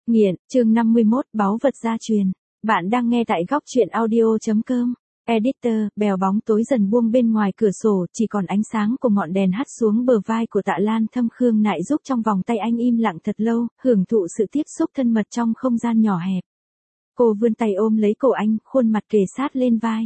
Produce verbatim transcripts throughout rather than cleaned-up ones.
Nghiện, chương năm mươi mốt, báu vật gia truyền. Bạn đang nghe tại góc truyện audio chấm com. Editor, bèo bóng tối dần buông bên ngoài cửa sổ, chỉ còn ánh sáng của ngọn đèn hắt xuống bờ vai của Tạ Lan Thâm. Khương Nại giúp trong vòng tay anh im lặng thật lâu, hưởng thụ sự tiếp xúc thân mật trong không gian nhỏ hẹp. Cô vươn tay ôm lấy cổ anh, khuôn mặt kề sát lên vai.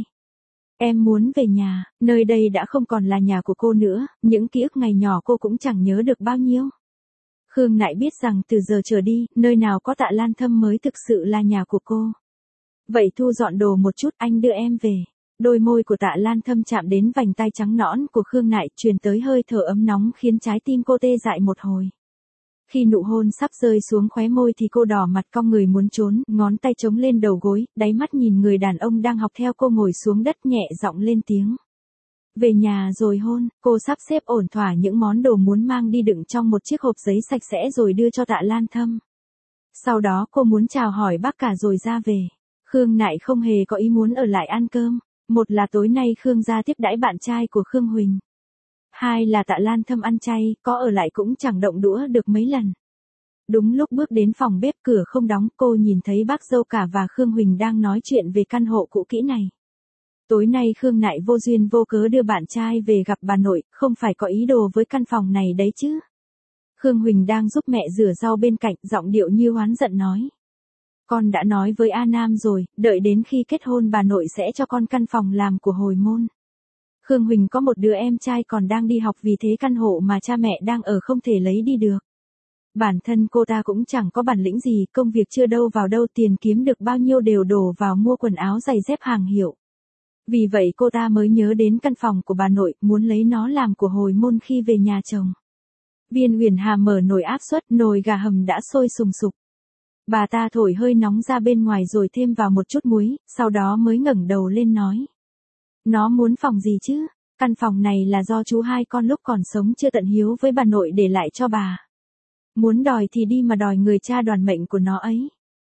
Em muốn về nhà, nơi đây đã không còn là nhà của cô nữa, những ký ức ngày nhỏ cô cũng chẳng nhớ được bao nhiêu. Khương Nại biết rằng từ giờ trở đi, nơi nào có Tạ Lan Thâm mới thực sự là nhà của cô. Vậy thu dọn đồ một chút, anh đưa em về. Đôi môi của Tạ Lan Thâm chạm đến vành tai trắng nõn của Khương Nại, truyền tới hơi thở ấm nóng khiến trái tim cô tê dại một hồi. Khi nụ hôn sắp rơi xuống khóe môi thì cô đỏ mặt cong người muốn trốn, ngón tay chống lên đầu gối, đáy mắt nhìn người đàn ông đang học theo cô ngồi xuống đất nhẹ giọng lên tiếng. Về nhà rồi hôn, cô sắp xếp ổn thỏa những món đồ muốn mang đi đựng trong một chiếc hộp giấy sạch sẽ rồi đưa cho Tạ Lan Thâm. Sau đó cô muốn chào hỏi bác cả rồi ra về. Khương Nại không hề có ý muốn ở lại ăn cơm. Một là tối nay Khương gia tiếp đãi bạn trai của Khương Huỳnh. Hai là Tạ Lan Thâm ăn chay, có ở lại cũng chẳng động đũa được mấy lần. Đúng lúc bước đến phòng bếp, cửa không đóng, cô nhìn thấy bác dâu cả và Khương Huỳnh đang nói chuyện về căn hộ cũ kỹ này. Tối nay Khương Nại vô duyên vô cớ đưa bạn trai về gặp bà nội, không phải có ý đồ với căn phòng này đấy chứ. Khương Huỳnh đang giúp mẹ rửa rau bên cạnh, giọng điệu như oán giận nói. Con đã nói với A Nam rồi, đợi đến khi kết hôn bà nội sẽ cho con căn phòng làm của hồi môn. Khương Huỳnh có một đứa em trai còn đang đi học, vì thế căn hộ mà cha mẹ đang ở không thể lấy đi được. Bản thân cô ta cũng chẳng có bản lĩnh gì, công việc chưa đâu vào đâu, tiền kiếm được bao nhiêu đều đổ vào mua quần áo giày dép hàng hiệu. Vì vậy cô ta mới nhớ đến căn phòng của bà nội, muốn lấy nó làm của hồi môn khi về nhà chồng. Viên Huyền Hà mở nồi áp suất, nồi gà hầm đã sôi sùng sục. Bà ta thổi hơi nóng ra bên ngoài rồi thêm vào một chút muối, sau đó mới ngẩng đầu lên nói. Nó muốn phòng gì chứ? Căn phòng này là do chú hai con lúc còn sống chưa tận hiếu với bà nội để lại cho bà. Muốn đòi thì đi mà đòi người cha đoàn mệnh của nó ấy.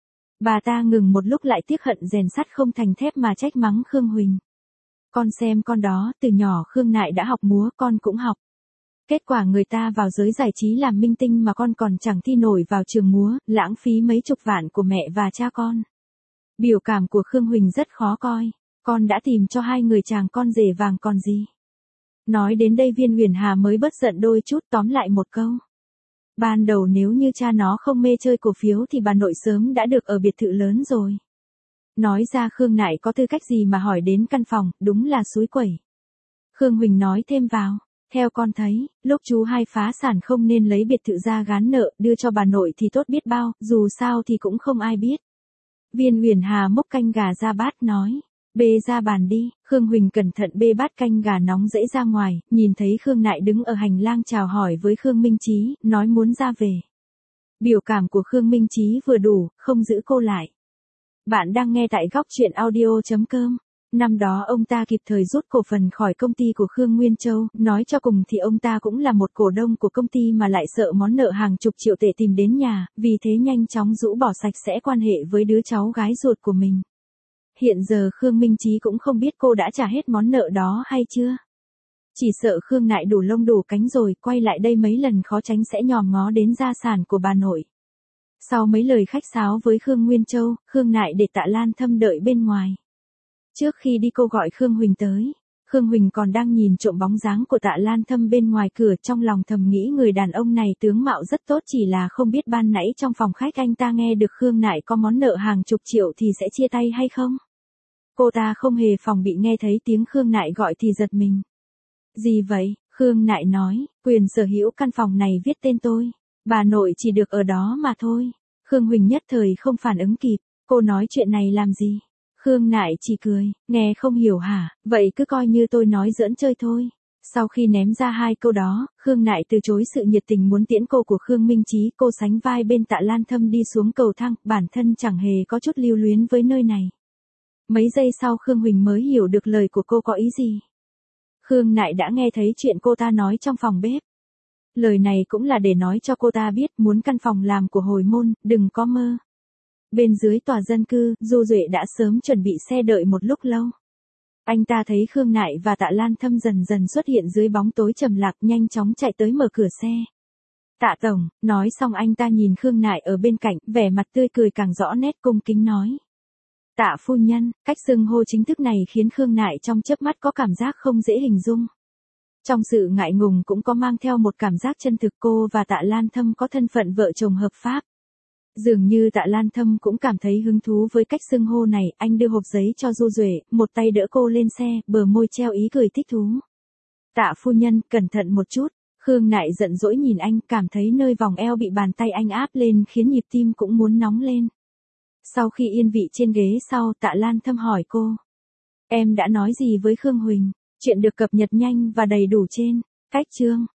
Bà ta ngừng một lúc lại tiếc hận rèn sắt không thành thép mà trách mắng Khương Huỳnh. Con xem con đó, từ nhỏ Khương Nại đã học múa, con cũng học. Kết quả người ta vào giới giải trí làm minh tinh mà con còn chẳng thi nổi vào trường múa, lãng phí mấy chục vạn của mẹ và cha con. Biểu cảm của Khương Huỳnh rất khó coi, con đã tìm cho hai người chàng con rể vàng còn gì. Nói đến đây Viên Huyền Hà mới bớt giận đôi chút, tóm lại một câu. Ban đầu nếu như cha nó không mê chơi cổ phiếu thì bà nội sớm đã được ở biệt thự lớn rồi. Nói ra Khương Nại có tư cách gì mà hỏi đến căn phòng, đúng là xúi quẩy. Khương Huỳnh nói thêm vào. Theo con thấy, lúc chú hai phá sản không nên lấy biệt thự ra gán nợ, đưa cho bà nội thì tốt biết bao, dù sao thì cũng không ai biết. Viên Huyền Hà múc canh gà ra bát nói, bê ra bàn đi. Khương Huỳnh cẩn thận bê bát canh gà nóng rẫy ra ngoài, nhìn thấy Khương Nại đứng ở hành lang chào hỏi với Khương Minh Chí, nói muốn ra về. Biểu cảm của Khương Minh Chí vừa đủ, không giữ cô lại. Bạn đang nghe tại góc truyện audio chấm com. Năm đó ông ta kịp thời rút cổ phần khỏi công ty của Khương Nguyên Châu, nói cho cùng thì ông ta cũng là một cổ đông của công ty mà lại sợ món nợ hàng chục triệu tệ tìm đến nhà, vì thế nhanh chóng rũ bỏ sạch sẽ quan hệ với đứa cháu gái ruột của mình. Hiện giờ Khương Minh Chí cũng không biết cô đã trả hết món nợ đó hay chưa. Chỉ sợ Khương Nại đủ lông đủ cánh rồi, quay lại đây mấy lần khó tránh sẽ nhòm ngó đến gia sản của bà nội. Sau mấy lời khách sáo với Khương Nguyên Châu, Khương Nại để Tạ Lan Thâm đợi bên ngoài. Trước khi đi cô gọi Khương Huỳnh tới. Khương Huỳnh còn đang nhìn trộm bóng dáng của Tạ Lan Thâm bên ngoài cửa, trong lòng thầm nghĩ người đàn ông này tướng mạo rất tốt, chỉ là không biết ban nãy trong phòng khách anh ta nghe được Khương Nại có món nợ hàng chục triệu thì sẽ chia tay hay không. Cô ta không hề phòng bị nghe thấy tiếng Khương Nại gọi thì giật mình. Gì vậy? Khương Nại nói, quyền sở hữu căn phòng này viết tên tôi. Bà nội chỉ được ở đó mà thôi. Khương Huỳnh nhất thời không phản ứng kịp. Cô nói chuyện này làm gì? Khương Nại chỉ cười, nghe không hiểu hả, vậy cứ coi như tôi nói giỡn chơi thôi. Sau khi ném ra hai câu đó, Khương Nại từ chối sự nhiệt tình muốn tiễn cô của Khương Minh Chí, cô sánh vai bên Tạ Lan Thâm đi xuống cầu thang, bản thân chẳng hề có chút lưu luyến với nơi này. Mấy giây sau Khương Huỳnh mới hiểu được lời của cô có ý gì. Khương Nại đã nghe thấy chuyện cô ta nói trong phòng bếp. Lời này cũng là để nói cho cô ta biết muốn căn phòng làm của hồi môn, đừng có mơ. Bên dưới tòa dân cư, Du Duệ đã sớm chuẩn bị xe đợi một lúc lâu. Anh ta thấy Khương Nại và Tạ Lan Thâm dần dần xuất hiện dưới bóng tối trầm lạc, nhanh chóng chạy tới mở cửa xe. Tạ tổng, nói xong anh ta nhìn Khương Nại ở bên cạnh, vẻ mặt tươi cười càng rõ nét cung kính nói. Tạ phu nhân, cách xưng hô chính thức này khiến Khương Nại trong chớp mắt có cảm giác không dễ hình dung. Trong sự ngại ngùng cũng có mang theo một cảm giác chân thực, cô và Tạ Lan Thâm có thân phận vợ chồng hợp pháp. Dường như Tạ Lan Thâm cũng cảm thấy hứng thú với cách xưng hô này, anh đưa hộp giấy cho Du Duệ, một tay đỡ cô lên xe, bờ môi treo ý cười thích thú. Tạ phu nhân, cẩn thận một chút. Khương Nại giận dỗi nhìn anh, cảm thấy nơi vòng eo bị bàn tay anh áp lên khiến nhịp tim cũng muốn nóng lên. Sau khi yên vị trên ghế sau, Tạ Lan Thâm hỏi cô. Em đã nói gì với Khương Huỳnh? Chuyện được cập nhật nhanh và đầy đủ trên cách chương.